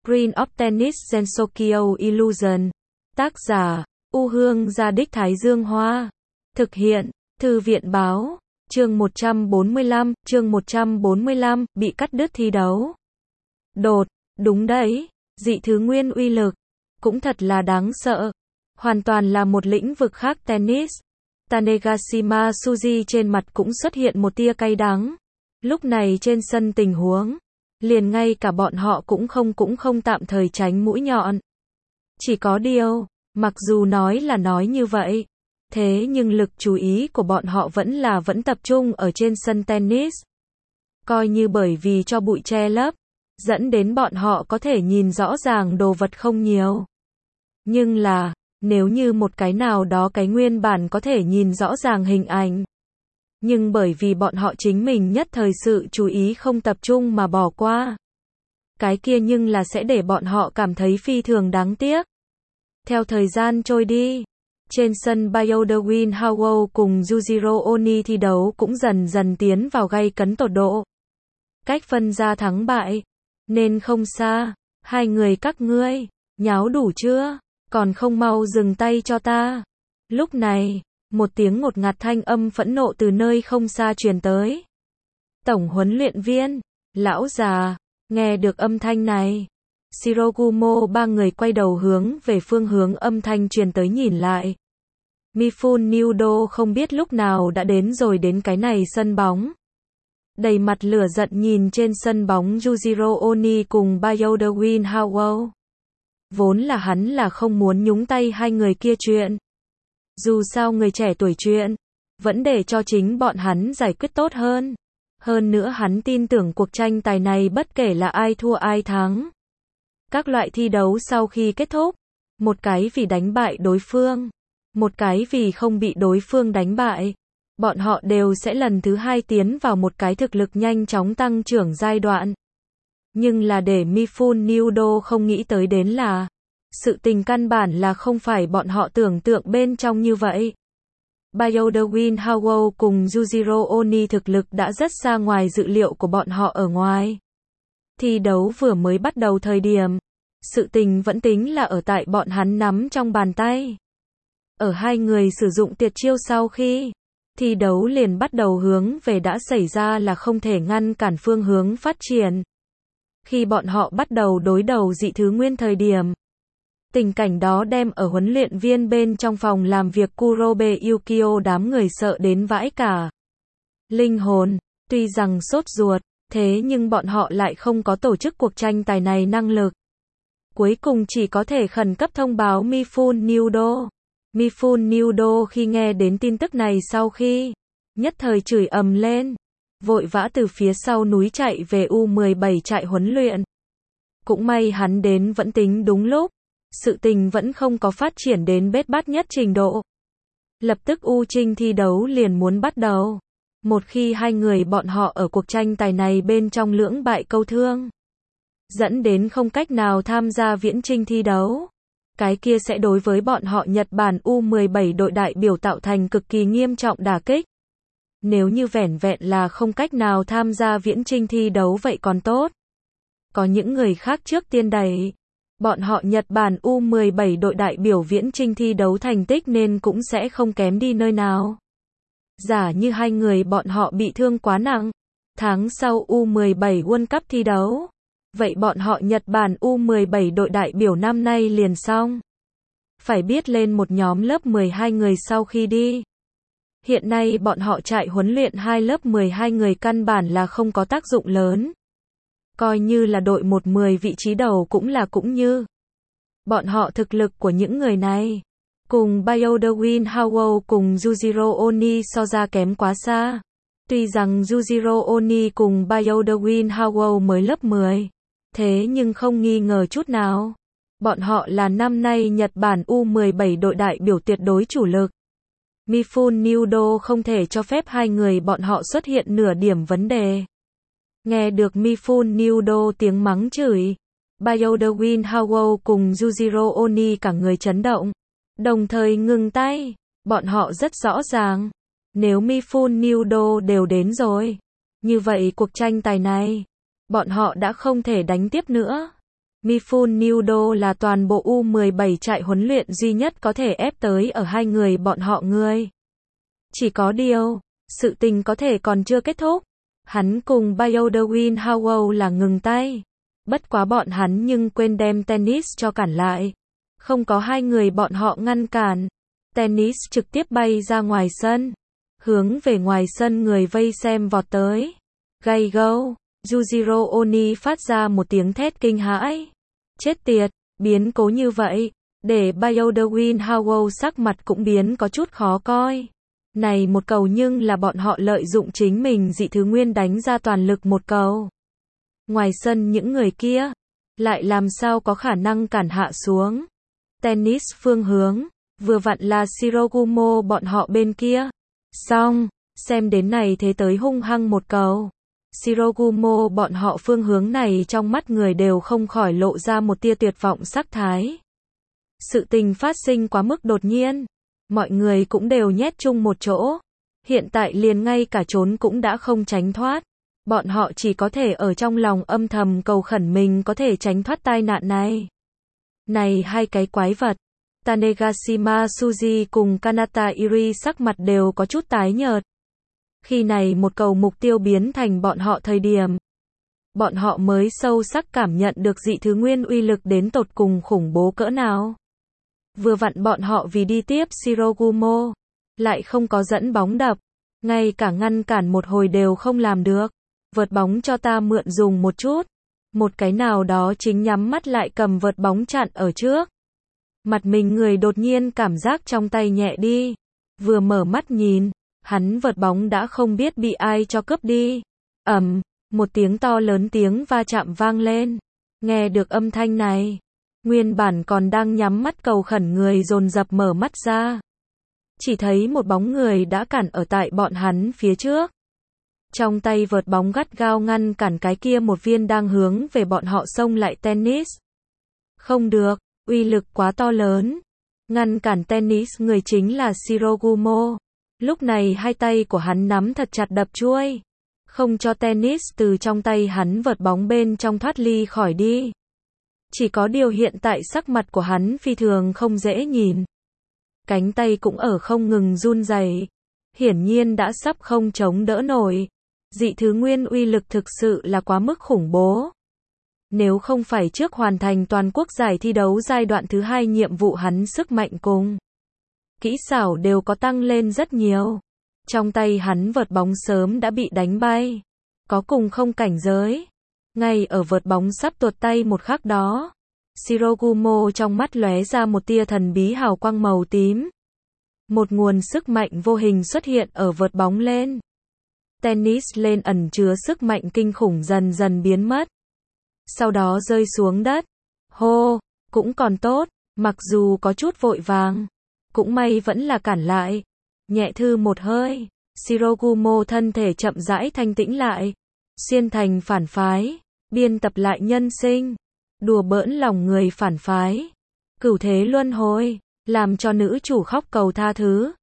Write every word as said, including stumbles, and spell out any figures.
Screen of Tennis Gensokyo Illusion. Tác giả, U Hương Gia Đích Thái Dương Hoa. Thực hiện, Thư viện Báo. Chương một trăm bốn mươi lăm, chương một trăm bốn mươi lăm, bị cắt đứt thi đấu. Đột, đúng đấy, dị thứ nguyên uy lực. Cũng thật là đáng sợ. Hoàn toàn là một lĩnh vực khác tennis. Tanegashima Tsuji trên mặt cũng xuất hiện một tia cay đắng. Lúc này trên sân tình huống, liền ngay cả bọn họ cũng không cũng không tạm thời tránh mũi nhọn. Chỉ có điều, mặc dù nói là nói như vậy, thế nhưng lực chú ý của bọn họ vẫn là vẫn tập trung ở trên sân tennis. Coi như bởi vì cho bụi che lấp, dẫn đến bọn họ có thể nhìn rõ ràng đồ vật không nhiều. Nhưng là, nếu như một cái nào đó cái nguyên bản có thể nhìn rõ ràng hình ảnh, nhưng bởi vì bọn họ chính mình nhất thời sự chú ý không tập trung mà bỏ qua, cái kia nhưng là sẽ để bọn họ cảm thấy phi thường đáng tiếc. Theo thời gian trôi đi, trên sân Bayodawin Howell cùng Yujiro Oni thi đấu cũng dần dần tiến vào gay cấn tột độ. Cách phân ra thắng bại, nên không xa. Hai người các ngươi, nháo đủ chưa? Còn không mau dừng tay cho ta. Lúc này, một tiếng ngột ngạt thanh âm phẫn nộ từ nơi không xa truyền tới. Tổng huấn luyện viên, lão già, nghe được âm thanh này. Shirogumo ba người quay đầu hướng về phương hướng âm thanh truyền tới nhìn lại. Mifune Nudo không biết lúc nào đã đến rồi đến cái này sân bóng. Đầy mặt lửa giận nhìn trên sân bóng Yujiro Oni cùng Bayodawin Howell. Vốn là hắn là không muốn nhúng tay hai người kia chuyện. Dù sao người trẻ tuổi chuyện, vẫn để cho chính bọn hắn giải quyết tốt hơn. Hơn nữa hắn tin tưởng cuộc tranh tài này bất kể là ai thua ai thắng. Các loại thi đấu sau khi kết thúc, một cái vì đánh bại đối phương, một cái vì không bị đối phương đánh bại, bọn họ đều sẽ lần thứ hai tiến vào một cái thực lực nhanh chóng tăng trưởng giai đoạn. Nhưng là để Mifune Nudo không nghĩ tới đến là, sự tình căn bản là không phải bọn họ tưởng tượng bên trong như vậy. Bayodawin Howell cùng Yujiro Oni thực lực đã rất xa ngoài dự liệu của bọn họ ở ngoài. Thi đấu vừa mới bắt đầu thời điểm, sự tình vẫn tính là ở tại bọn hắn nắm trong bàn tay. Ở hai người sử dụng tuyệt chiêu sau khi, thi đấu liền bắt đầu hướng về đã xảy ra là không thể ngăn cản phương hướng phát triển. Khi bọn họ bắt đầu đối đầu dị thứ nguyên thời điểm, tình cảnh đó đem ở huấn luyện viên bên trong phòng làm việc Kurobe Yukio đám người sợ đến vãi cả linh hồn. Tuy rằng sốt ruột, thế nhưng bọn họ lại không có tổ chức cuộc tranh tài này năng lực. Cuối cùng chỉ có thể khẩn cấp thông báo Mifune Nudo. Mifune Nudo khi nghe đến tin tức này sau khi, nhất thời chửi ầm lên, vội vã từ phía sau núi chạy về U mười bảy trại huấn luyện. Cũng may hắn đến vẫn tính đúng lúc, sự tình vẫn không có phát triển đến bết bát nhất trình độ. Lập tức U Trinh thi đấu liền muốn bắt đầu. Một khi hai người bọn họ ở cuộc tranh tài này bên trong lưỡng bại câu thương, dẫn đến không cách nào tham gia viễn trinh thi đấu, cái kia sẽ đối với bọn họ Nhật Bản U mười bảy đội đại biểu tạo thành cực kỳ nghiêm trọng đả kích. Nếu như vẻn vẹn là không cách nào tham gia viễn trinh thi đấu vậy còn tốt. Có những người khác trước tiên đẩy, bọn họ Nhật Bản U mười bảy đội đại biểu viễn trinh thi đấu thành tích nên cũng sẽ không kém đi nơi nào. Giả như hai người bọn họ bị thương quá nặng, tháng sau U mười bảy World Cup thi đấu, vậy bọn họ Nhật Bản U mười bảy đội đại biểu năm nay liền xong. Phải biết lên một nhóm lớp mười hai người sau khi đi. Hiện nay bọn họ trại huấn luyện hai lớp mười hai người căn bản là không có tác dụng lớn. Coi như là đội một mười vị trí đầu cũng là cũng như. Bọn họ thực lực của những người này, cùng Bayodawin Howell cùng Yujiro Oni so ra kém quá xa. Tuy rằng Yujiro Oni cùng Bayodawin Howell mới lớp mười, thế nhưng không nghi ngờ chút nào, bọn họ là năm nay Nhật Bản U mười bảy đội đại biểu tuyệt đối chủ lực. Mifune Nudo không thể cho phép hai người bọn họ xuất hiện nửa điểm vấn đề. Nghe được Mifune Nudo tiếng mắng chửi, Bayodawin Howell cùng Yujiro Oni cả người chấn động, đồng thời ngừng tay. Bọn họ rất rõ ràng, nếu Mifune Nudo đều đến rồi, như vậy cuộc tranh tài này, bọn họ đã không thể đánh tiếp nữa. Mifune Nudo là toàn bộ U mười bảy trại huấn luyện duy nhất có thể ép tới ở hai người bọn họ người. Chỉ có điều, sự tình có thể còn chưa kết thúc. Hắn cùng Baldwin Howell là ngừng tay. Bất quá bọn hắn nhưng quên đem Tennis cho cản lại. Không có hai người bọn họ ngăn cản. Tennis trực tiếp bay ra ngoài sân. Hướng về ngoài sân người vây xem vọt tới. Gay go. Yujiro Oni phát ra một tiếng thét kinh hãi. Chết tiệt, biến cố như vậy. Để Baldwin Howell sắc mặt cũng biến có chút khó coi. Này một cầu nhưng là bọn họ lợi dụng chính mình dị thứ nguyên đánh ra toàn lực một cầu. Ngoài sân những người kia, lại làm sao có khả năng cản hạ xuống. Tennis phương hướng, vừa vặn là Shirogumo bọn họ bên kia. Xong, xem đến này thế tới hung hăng một cầu. Shirogumo bọn họ phương hướng này trong mắt người đều không khỏi lộ ra một tia tuyệt vọng sắc thái. Sự tình phát sinh quá mức đột nhiên. Mọi người cũng đều nhét chung một chỗ. Hiện tại liền ngay cả trốn cũng đã không tránh thoát. Bọn họ chỉ có thể ở trong lòng âm thầm cầu khẩn mình có thể tránh thoát tai nạn này. Này hai cái quái vật. Tanegashima Tsuji cùng Kanata Iri sắc mặt đều có chút tái nhợt. Khi này một cầu mục tiêu biến thành bọn họ thời điểm. Bọn họ mới sâu sắc cảm nhận được dị thứ nguyên uy lực đến tột cùng khủng bố cỡ nào. Vừa vặn bọn họ vì đi tiếp Shirogumo, lại không có dẫn bóng đập, ngay cả ngăn cản một hồi đều không làm được. Vợt bóng cho ta mượn dùng một chút. Một cái nào đó chính nhắm mắt lại cầm vợt bóng chặn ở trước. Mặt mình người đột nhiên cảm giác trong tay nhẹ đi. Vừa mở mắt nhìn, hắn vợt bóng đã không biết bị ai cho cướp đi. Ầm, một tiếng to lớn tiếng va chạm vang lên. Nghe được âm thanh này, nguyên bản còn đang nhắm mắt cầu khẩn người dồn dập mở mắt ra. Chỉ thấy một bóng người đã cản ở tại bọn hắn phía trước. Trong tay vợt bóng gắt gao ngăn cản cái kia một viên đang hướng về bọn họ xông lại Tennis. Không được, uy lực quá to lớn. Ngăn cản Tennis người chính là Shirogumo. Lúc này hai tay của hắn nắm thật chặt đập chuôi. Không cho Tennis từ trong tay hắn vợt bóng bên trong thoát ly khỏi đi. Chỉ có điều hiện tại sắc mặt của hắn phi thường không dễ nhìn. Cánh tay cũng ở không ngừng run rẩy. Hiển nhiên đã sắp không chống đỡ nổi. Dị thứ nguyên uy lực thực sự là quá mức khủng bố. Nếu không phải trước hoàn thành toàn quốc giải thi đấu giai đoạn thứ hai nhiệm vụ hắn sức mạnh cùng kỹ xảo đều có tăng lên rất nhiều. Trong tay hắn vợt bóng sớm đã bị đánh bay. Có cùng không cảnh giới. Ngay ở vợt bóng sắp tuột tay một khắc đó. Shirogumo trong mắt lóe ra một tia thần bí hào quang màu tím. Một nguồn sức mạnh vô hình xuất hiện ở vợt bóng lên. Tennis lên ẩn chứa sức mạnh kinh khủng dần dần biến mất. Sau đó rơi xuống đất. Hô, cũng còn tốt, mặc dù có chút vội vàng. Cũng may vẫn là cản lại. Nhẹ thư một hơi. Shirogumo thân thể chậm rãi thanh tĩnh lại. Xuyên thành phản phái. Biên tập lại nhân sinh. Đùa bỡn lòng người phản phái. Cửu thế luân hồi. Làm cho nữ chủ khóc cầu tha thứ.